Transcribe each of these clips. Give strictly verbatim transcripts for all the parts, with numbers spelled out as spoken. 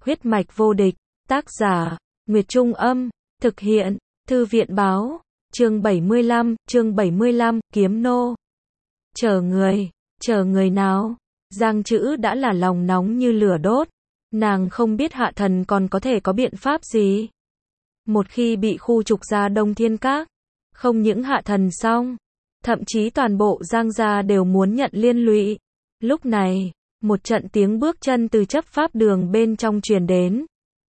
Huyết mạch vô địch, tác giả, Nguyệt Trung Âm, thực hiện, Thư viện báo, chương bảy mươi lăm, chương bảy mươi lăm, kiếm nô. Chờ người, chờ người nào? Giang Trữ đã là lòng nóng như lửa đốt, nàng không biết Hạ Thần còn có thể có biện pháp gì. Một khi bị khu trục ra Đông Thiên Các, không những Hạ Thần xong, thậm chí toàn bộ Giang gia đều muốn nhận liên lụy. Lúc này, một trận tiếng bước chân từ chấp pháp đường bên trong truyền đến.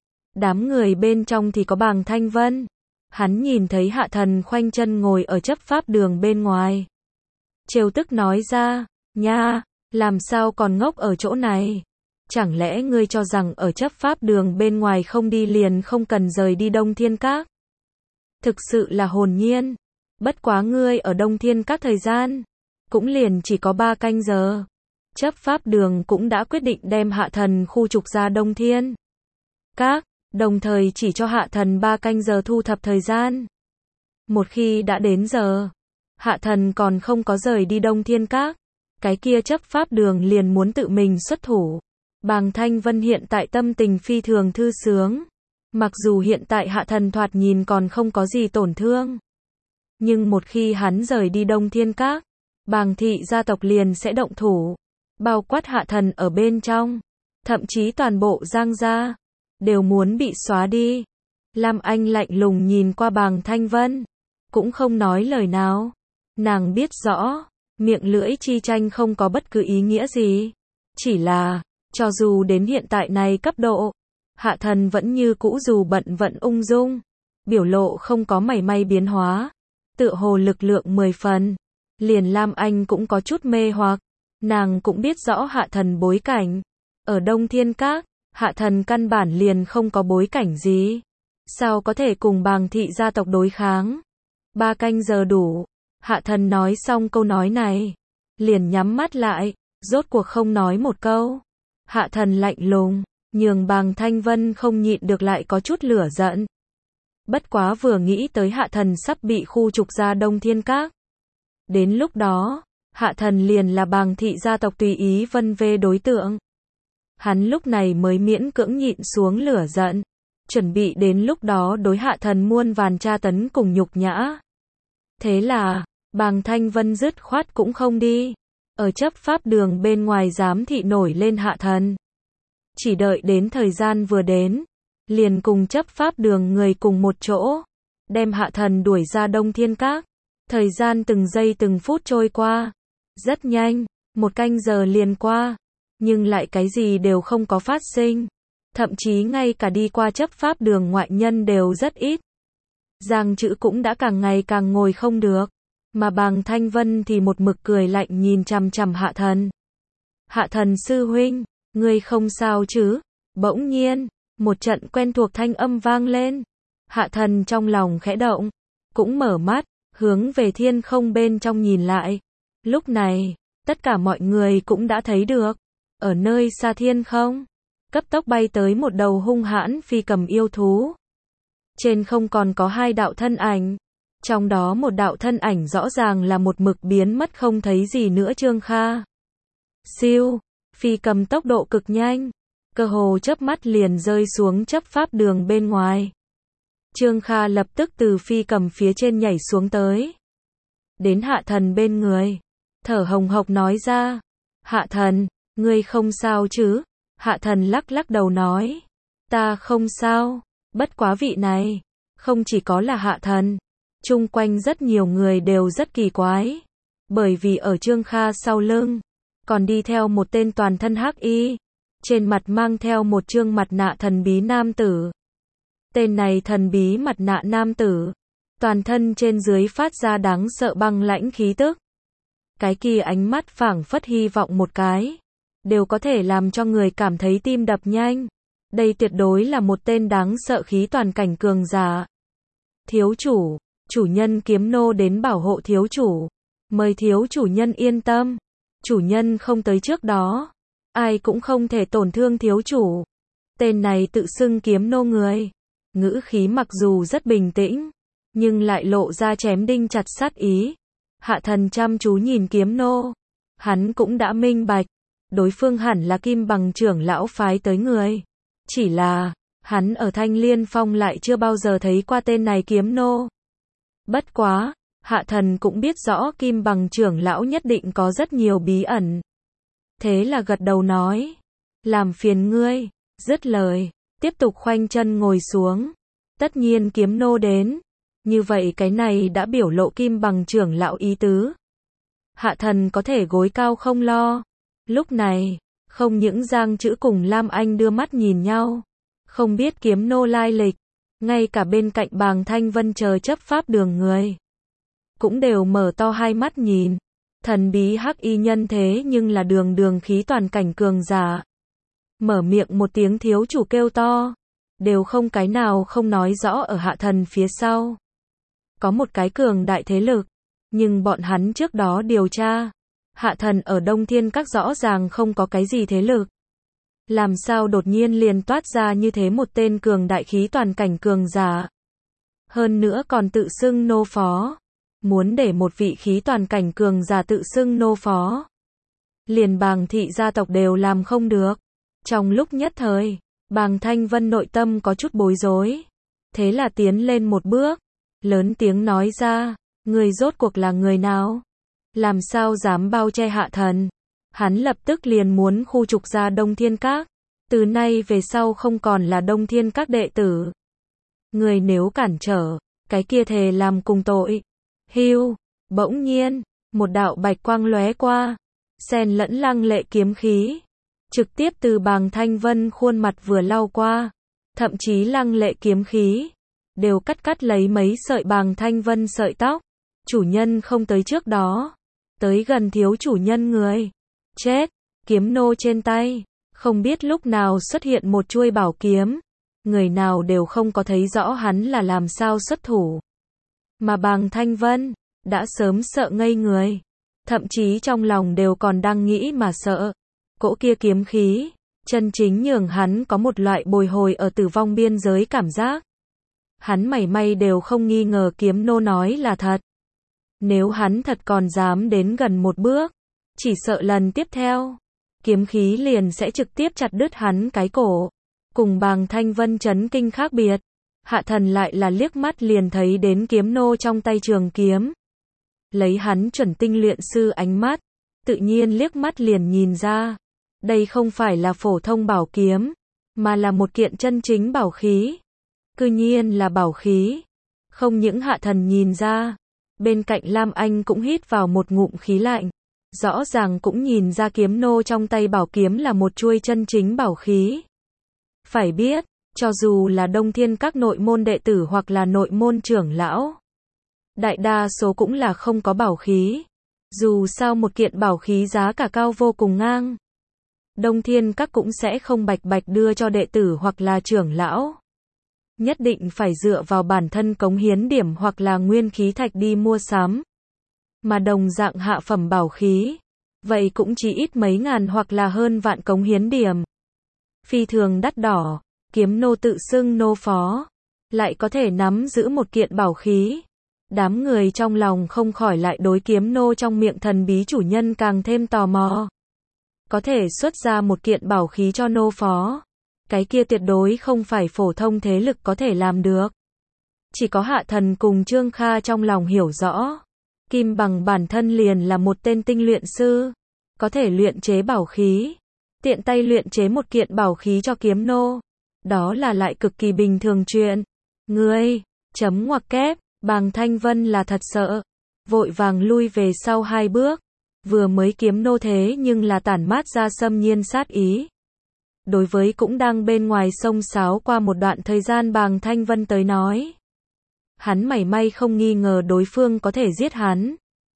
Đám người bên trong thì có Bàng Thanh Vân. Hắn nhìn thấy Hạ Thần khoanh chân ngồi ở chấp pháp đường bên ngoài. Trêu tức nói ra, nha, làm sao còn ngốc ở chỗ này? Chẳng lẽ ngươi cho rằng ở chấp pháp đường bên ngoài không đi liền không cần rời đi Đông Thiên Các? Thực sự là hồn nhiên. Bất quá ngươi ở Đông Thiên Các thời gian, cũng liền chỉ có ba canh giờ. Chấp pháp đường cũng đã quyết định đem Hạ Thần khu trục ra Đông Thiên Các, đồng thời chỉ cho Hạ Thần ba canh giờ thu thập thời gian. Một khi đã đến giờ, Hạ Thần còn không có rời đi Đông Thiên Các, cái kia chấp pháp đường liền muốn tự mình xuất thủ. Bàng Thanh Vân hiện tại tâm tình phi thường thư sướng. Mặc dù hiện tại Hạ Thần thoạt nhìn còn không có gì tổn thương, nhưng một khi hắn rời đi Đông Thiên Các, Bàng thị gia tộc liền sẽ động thủ, bao quát Hạ Thần ở bên trong, thậm chí toàn bộ Giang gia đều muốn bị xóa đi. Lam Anh lạnh lùng nhìn qua Bàng Thanh Vân, cũng không nói lời nào. Nàng biết rõ, miệng lưỡi chi tranh không có bất cứ ý nghĩa gì. Chỉ là, cho dù đến hiện tại này cấp độ, Hạ Thần vẫn như cũ dù bận vận ung dung, biểu lộ không có mảy may biến hóa, tựa hồ lực lượng mười phần. Liền Lam Anh cũng có chút mê hoặc, nàng cũng biết rõ Hạ Thần bối cảnh. Ở Đông Thiên Các, Hạ Thần căn bản liền không có bối cảnh gì. Sao có thể cùng Bàng thị gia tộc đối kháng? Ba canh giờ đủ. Hạ Thần nói xong câu nói này, liền nhắm mắt lại, rốt cuộc không nói một câu. Hạ Thần lạnh lùng, nhường Bàng Thanh Vân không nhịn được lại có chút lửa giận. Bất quá vừa nghĩ tới Hạ Thần sắp bị khu trục ra Đông Thiên Các, đến lúc đó, Hạ Thần liền là Bàng thị gia tộc tùy ý vân vê đối tượng. Hắn lúc này mới miễn cưỡng nhịn xuống lửa giận, chuẩn bị đến lúc đó đối Hạ Thần muôn vàn tra tấn cùng nhục nhã. Thế là, Bàng Thanh Vân dứt khoát cũng không đi, ở chấp pháp đường bên ngoài giám thị nổi lên Hạ Thần. Chỉ đợi đến thời gian vừa đến, liền cùng chấp pháp đường người cùng một chỗ, đem Hạ Thần đuổi ra Đông Thiên Các. Thời gian từng giây từng phút trôi qua, rất nhanh, một canh giờ liền qua, nhưng lại cái gì đều không có phát sinh. Thậm chí ngay cả đi qua chấp pháp đường ngoại nhân đều rất ít. Giang Trữ cũng đã càng ngày càng ngồi không được, mà Bàng Thanh Vân thì một mực cười lạnh nhìn chằm chằm Hạ Thần. Hạ Thần sư huynh, ngươi không sao chứ? Bỗng nhiên, một trận quen thuộc thanh âm vang lên. Hạ Thần trong lòng khẽ động, cũng mở mắt, hướng về thiên không bên trong nhìn lại. Lúc này, tất cả mọi người cũng đã thấy được, ở nơi xa thiên không, cấp tốc bay tới một đầu hung hãn phi cầm yêu thú. Trên không còn có hai đạo thân ảnh, trong đó một đạo thân ảnh rõ ràng là một mực biến mất không thấy gì nữa Trương Kha. Siêu, phi cầm tốc độ cực nhanh, cơ hồ chớp mắt liền rơi xuống chấp pháp đường bên ngoài. Trương Kha lập tức từ phi cầm phía trên nhảy xuống tới, đến Hạ Thần bên người, thở hồng hộc nói ra, Hạ Thần, ngươi không sao chứ? Hạ Thần lắc lắc đầu nói, ta không sao, bất quá vị này, không chỉ có là Hạ Thần, chung quanh rất nhiều người đều rất kỳ quái, bởi vì ở Trương Kha sau lưng, còn đi theo một tên toàn thân hắc y, trên mặt mang theo một trương mặt nạ thần bí nam tử. Tên này thần bí mặt nạ nam tử, toàn thân trên dưới phát ra đáng sợ băng lãnh khí tức. Cái kia ánh mắt phảng phất hy vọng một cái, đều có thể làm cho người cảm thấy tim đập nhanh. Đây tuyệt đối là một tên đáng sợ khí toàn cảnh cường giả. Thiếu chủ, chủ nhân kiếm nô đến bảo hộ thiếu chủ. Mời thiếu chủ nhân yên tâm. Chủ nhân không tới trước đó, ai cũng không thể tổn thương thiếu chủ. Tên này tự xưng kiếm nô người, ngữ khí mặc dù rất bình tĩnh, nhưng lại lộ ra chém đinh chặt sắt ý. Hạ Thần chăm chú nhìn kiếm nô, hắn cũng đã minh bạch, đối phương hẳn là Kim Bằng trưởng lão phái tới người. Chỉ là, hắn ở Thanh Liên Phong lại chưa bao giờ thấy qua tên này kiếm nô. Bất quá, Hạ Thần cũng biết rõ Kim Bằng trưởng lão nhất định có rất nhiều bí ẩn. Thế là gật đầu nói, làm phiền ngươi, dứt lời, tiếp tục khoanh chân ngồi xuống. Tất nhiên kiếm nô đến, như vậy cái này đã biểu lộ Kim Bằng trưởng lão ý tứ. Hạ Thần có thể gối cao không lo. Lúc này, không những Giang Chữ cùng Lam Anh đưa mắt nhìn nhau, không biết kiếm nô lai lịch, ngay cả bên cạnh Bàng Thanh Vân chờ chấp pháp đường người cũng đều mở to hai mắt nhìn. Thần bí hắc y nhân thế nhưng là đường đường khí toàn cảnh cường giả. Mở miệng một tiếng thiếu chủ kêu to, đều không cái nào không nói rõ ở Hạ Thần phía sau có một cái cường đại thế lực, nhưng bọn hắn trước đó điều tra, Hạ Thần ở Đông Thiên Các rõ ràng không có cái gì thế lực. Làm sao đột nhiên liền toát ra như thế một tên cường đại khí toàn cảnh cường giả. Hơn nữa còn tự xưng nô phó. Muốn để một vị khí toàn cảnh cường giả tự xưng nô phó, liền Bàng thị gia tộc đều làm không được. Trong lúc nhất thời, Bàng Thanh Vân nội tâm có chút bối rối. Thế là tiến lên một bước, lớn tiếng nói ra, người rốt cuộc là người nào? Làm sao dám bao che Hạ Thần? Hắn lập tức liền muốn khu trục ra Đông Thiên Các. Từ nay về sau không còn là Đông Thiên Các đệ tử. Người nếu cản trở, cái kia thề làm cùng tội. Hưu, bỗng nhiên, một đạo bạch quang lóe qua, xen lẫn lăng lệ kiếm khí, trực tiếp từ Bàng Thanh Vân khuôn mặt vừa lao qua, thậm chí lăng lệ kiếm khí đều cắt cắt lấy mấy sợi Bàng Thanh Vân sợi tóc. Chủ nhân không tới trước đó, tới gần thiếu chủ nhân người. Chết, kiếm nô trên tay, không biết lúc nào xuất hiện một chuôi bảo kiếm, người nào đều không có thấy rõ hắn là làm sao xuất thủ. Mà Bàng Thanh Vân đã sớm sợ ngây người, thậm chí trong lòng đều còn đang nghĩ mà sợ. Cỗ kia kiếm khí, chân chính nhường hắn có một loại bồi hồi ở tử vong biên giới cảm giác. Hắn mảy may đều không nghi ngờ kiếm nô nói là thật. Nếu hắn thật còn dám đến gần một bước, chỉ sợ lần tiếp theo, kiếm khí liền sẽ trực tiếp chặt đứt hắn cái cổ. Cùng Bàng Thanh Vân chấn kinh khác biệt, Hạ Thần lại là liếc mắt liền thấy đến kiếm nô trong tay trường kiếm. Lấy hắn chuẩn tinh luyện sư ánh mắt, tự nhiên liếc mắt liền nhìn ra, đây không phải là phổ thông bảo kiếm, mà là một kiện chân chính bảo khí. Cư nhiên là bảo khí. Không những Hạ Thần nhìn ra, bên cạnh Lam Anh cũng hít vào một ngụm khí lạnh. Rõ ràng cũng nhìn ra kiếm nô trong tay bảo kiếm là một chuôi chân chính bảo khí. Phải biết, cho dù là Đông Thiên Các nội môn đệ tử hoặc là nội môn trưởng lão, đại đa số cũng là không có bảo khí. Dù sao một kiện bảo khí giá cả cao vô cùng ngang. Đông Thiên Các cũng sẽ không bạch bạch đưa cho đệ tử hoặc là trưởng lão. Nhất định phải dựa vào bản thân cống hiến điểm hoặc là nguyên khí thạch đi mua sắm. Mà đồng dạng hạ phẩm bảo khí, vậy cũng chỉ ít mấy ngàn hoặc là hơn vạn cống hiến điểm. Phi thường đắt đỏ, kiếm nô tự xưng nô phó, lại có thể nắm giữ một kiện bảo khí. Đám người trong lòng không khỏi lại đối kiếm nô trong miệng thần bí chủ nhân càng thêm tò mò. Có thể xuất ra một kiện bảo khí cho nô phó, cái kia tuyệt đối không phải phổ thông thế lực có thể làm được. Chỉ có Hạ Thần cùng Trương Kha trong lòng hiểu rõ. Kim Bằng bản thân liền là một tên tinh luyện sư, có thể luyện chế bảo khí, tiện tay luyện chế một kiện bảo khí cho kiếm nô. Đó là lại cực kỳ bình thường chuyện. Ngươi, chấm ngoặc kép, Bàng Thanh Vân là thật sợ, vội vàng lui về sau hai bước. Vừa mới kiếm nô thế nhưng là tản mát ra xâm nhiên sát ý. Đối với cũng đang bên ngoài sông sáo qua một đoạn thời gian Bàng Thanh Vân tới nói, hắn mảy may không nghi ngờ đối phương có thể giết hắn.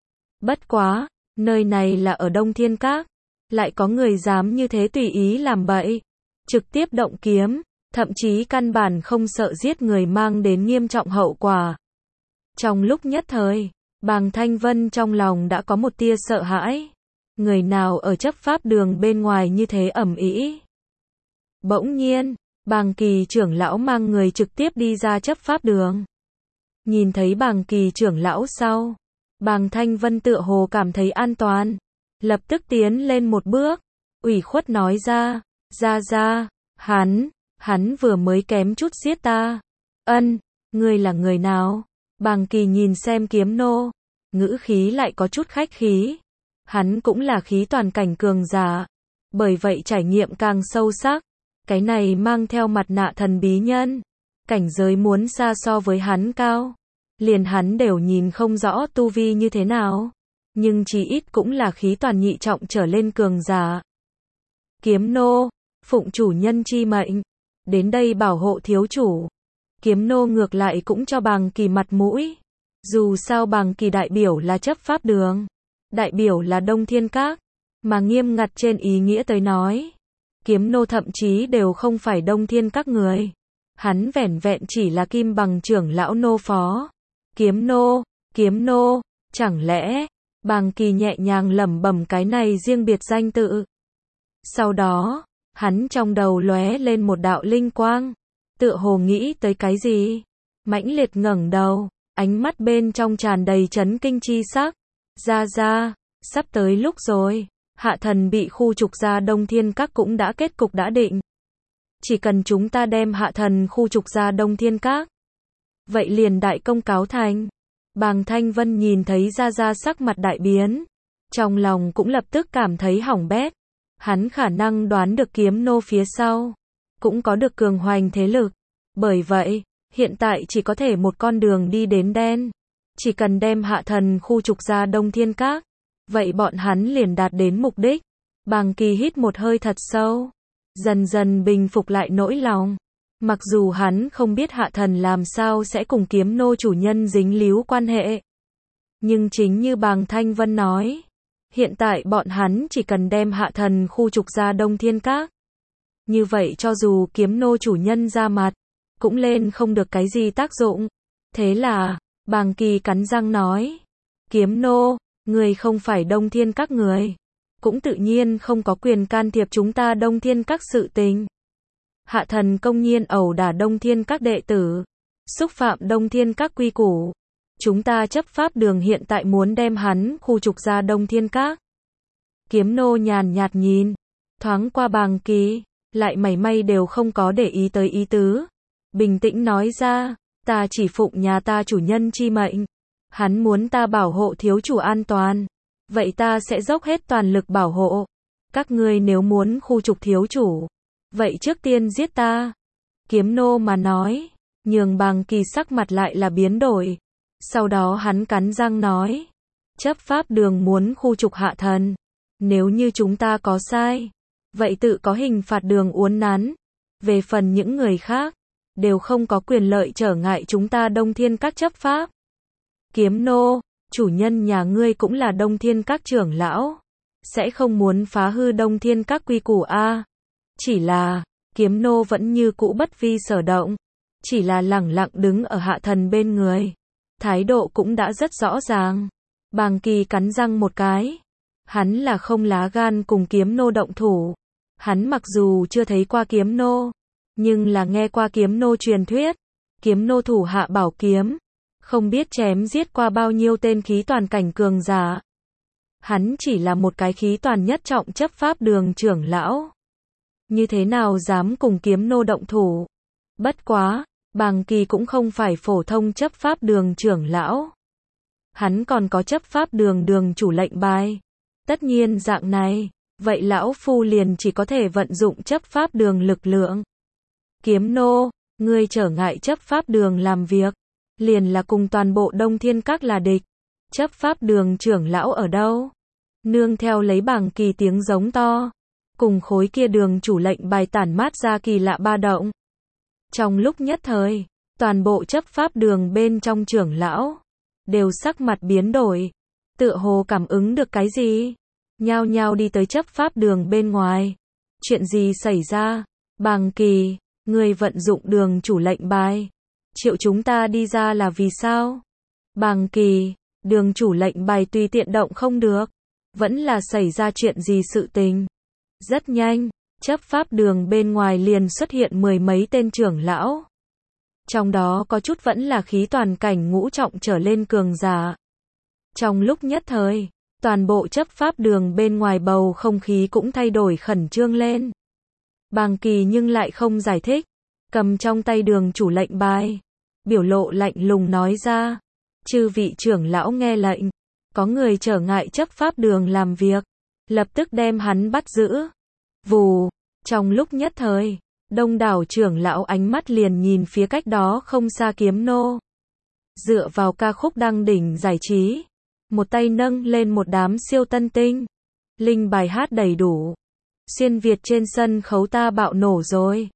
Bất quá, nơi này là ở Đông Thiên Các, lại có người dám như thế tùy ý làm bậy, trực tiếp động kiếm, thậm chí căn bản không sợ giết người mang đến nghiêm trọng hậu quả. Trong lúc nhất thời, Bàng Thanh Vân trong lòng đã có một tia sợ hãi. Người nào ở chấp pháp đường bên ngoài như thế ầm ĩ. Bỗng nhiên, Bàng Kỳ trưởng lão mang người trực tiếp đi ra chấp pháp đường. Nhìn thấy Bàng Kỳ trưởng lão sau, Bàng Thanh Vân tựa hồ cảm thấy an toàn, lập tức tiến lên một bước, ủy khuất nói ra, ra ra, hắn, Hắn vừa mới kém chút giết ta. Ân, ngươi là người nào? Bàng Kỳ nhìn xem kiếm nô, ngữ khí lại có chút khách khí. Hắn cũng là khí toàn cảnh cường giả, bởi vậy trải nghiệm càng sâu sắc. Cái này mang theo mặt nạ thần bí nhân, cảnh giới muốn xa so với hắn cao. Liền hắn đều nhìn không rõ tu vi như thế nào, nhưng chỉ ít cũng là khí toàn nhị trọng trở lên cường giả. Kiếm nô, phụng chủ nhân chi mệnh, đến đây bảo hộ thiếu chủ. Kiếm nô ngược lại cũng cho Bàng Kỳ mặt mũi. Dù sao Bàng Kỳ đại biểu là chấp pháp đường, đại biểu là Đông Thiên Các, mà nghiêm ngặt trên ý nghĩa tới nói, kiếm nô thậm chí đều không phải Đông Thiên Các người. Hắn vẻn vẹn chỉ là Kim Bằng trưởng lão nô phó. Kiếm nô, kiếm nô, chẳng lẽ, Bàng Kỳ nhẹ nhàng lẩm bẩm cái này riêng biệt danh tự. Sau đó, hắn trong đầu lóe lên một đạo linh quang, tựa hồ nghĩ tới cái gì, mãnh liệt ngẩng đầu, ánh mắt bên trong tràn đầy chấn kinh chi sắc. Ra ra, sắp tới lúc rồi, hạ thần bị khu trục ra Đông Thiên Các cũng đã kết cục đã định. Chỉ cần chúng ta đem hạ thần khu trục ra Đông Thiên Các, vậy liền đại công cáo thành. Bàng Thanh Vân nhìn thấy Ra Ra sắc mặt đại biến, trong lòng cũng lập tức cảm thấy hỏng bét. Hắn khả năng đoán được kiếm nô phía sau cũng có được cường hoành thế lực, bởi vậy, hiện tại chỉ có thể một con đường đi đến đen. Chỉ cần đem hạ thần khu trục ra Đông Thiên Các, vậy bọn hắn liền đạt đến mục đích. Bàng Kỳ hít một hơi thật sâu, dần dần bình phục lại nỗi lòng. Mặc dù hắn không biết hạ thần làm sao sẽ cùng kiếm nô chủ nhân dính líu quan hệ, nhưng chính như Bàng Thanh Vân nói, hiện tại bọn hắn chỉ cần đem hạ thần khu trục ra Đông Thiên Các. Như vậy cho dù kiếm nô chủ nhân ra mặt, cũng lên không được cái gì tác dụng. Thế là, Bàng Kỳ cắn răng nói, kiếm nô, người không phải Đông Thiên Các người, cũng tự nhiên không có quyền can thiệp chúng ta Đông Thiên Các sự tình. Hạ thần công nhiên ẩu đả Đông Thiên Các đệ tử, xúc phạm Đông Thiên Các quy củ. Chúng ta chấp pháp đường hiện tại muốn đem hắn khu trục ra Đông Thiên Các. Kiếm nô nhàn nhạt nhìn thoáng qua Bàng Kỳ, lại mảy may đều không có để ý tới ý tứ. Bình tĩnh nói ra, ta chỉ phụng nhà ta chủ nhân chi mệnh. Hắn muốn ta bảo hộ thiếu chủ an toàn, vậy ta sẽ dốc hết toàn lực bảo hộ. Các ngươi nếu muốn khu trục thiếu chủ, vậy trước tiên giết ta. Kiếm nô mà nói, nhường Bàng Kỳ sắc mặt lại là biến đổi. Sau đó hắn cắn răng nói, chấp pháp đường muốn khu trục hạ thần. Nếu như chúng ta có sai, vậy tự có hình phạt đường uốn nắn. Về phần những người khác, đều không có quyền lợi trở ngại chúng ta Đông Thiên Các chấp pháp. Kiếm nô, chủ nhân nhà ngươi cũng là Đông Thiên Các trưởng lão, sẽ không muốn phá hư Đông Thiên Các quy củ a? Chỉ là, kiếm nô vẫn như cũ bất vi sở động, chỉ là lẳng lặng đứng ở hạ thần bên người. Thái độ cũng đã rất rõ ràng. Bàng Kỳ cắn răng một cái. Hắn là không lá gan cùng kiếm nô động thủ. Hắn mặc dù chưa thấy qua kiếm nô, nhưng là nghe qua kiếm nô truyền thuyết. Kiếm nô thủ hạ bảo kiếm, không biết chém giết qua bao nhiêu tên khí toàn cảnh cường giả. Hắn chỉ là một cái khí toàn nhất trọng chấp pháp đường trưởng lão, như thế nào dám cùng kiếm nô động thủ. Bất quá, Bàng Kỳ cũng không phải phổ thông chấp pháp đường trưởng lão. Hắn còn có chấp pháp đường đường chủ lệnh bài. Tất nhiên dạng này, vậy lão phu liền chỉ có thể vận dụng chấp pháp đường lực lượng. Kiếm nô, ngươi trở ngại chấp pháp đường làm việc, liền là cùng toàn bộ Đông Thiên Các là địch. Chấp pháp đường trưởng lão ở đâu? Nương theo lấy Bàng Kỳ tiếng giống to, cùng khối kia đường chủ lệnh bài tản mát ra kỳ lạ ba động. Trong lúc nhất thời, toàn bộ chấp pháp đường bên trong trưởng lão đều sắc mặt biến đổi, tựa hồ cảm ứng được cái gì, nhao nhao đi tới chấp pháp đường bên ngoài. Chuyện gì xảy ra? Bàng Kỳ, ngươi vận dụng đường chủ lệnh bài, triệu chúng ta đi ra là vì sao? Bàng Kỳ, đường chủ lệnh bài tùy tiện động không được, vẫn là xảy ra chuyện gì sự tình? Rất nhanh, chấp pháp đường bên ngoài liền xuất hiện mười mấy tên trưởng lão. Trong đó có chút vẫn là khí toàn cảnh ngũ trọng trở lên cường giả. Trong lúc nhất thời, toàn bộ chấp pháp đường bên ngoài bầu không khí cũng thay đổi khẩn trương lên. Bàng Kỳ nhưng lại không giải thích, cầm trong tay đường chủ lệnh bài, biểu lộ lạnh lùng nói ra. Chư vị trưởng lão nghe lệnh, có người trở ngại chấp pháp đường làm việc, lập tức đem hắn bắt giữ. Vù, trong lúc nhất thời, đông đảo trưởng lão ánh mắt liền nhìn phía cách đó không xa kiếm nô. Dựa vào ca khúc đăng đỉnh giải trí, một tay nâng lên một đám siêu tân tinh, linh bài hát đầy đủ. Xuyên Việt trên sân khấu ta bạo nổ rồi.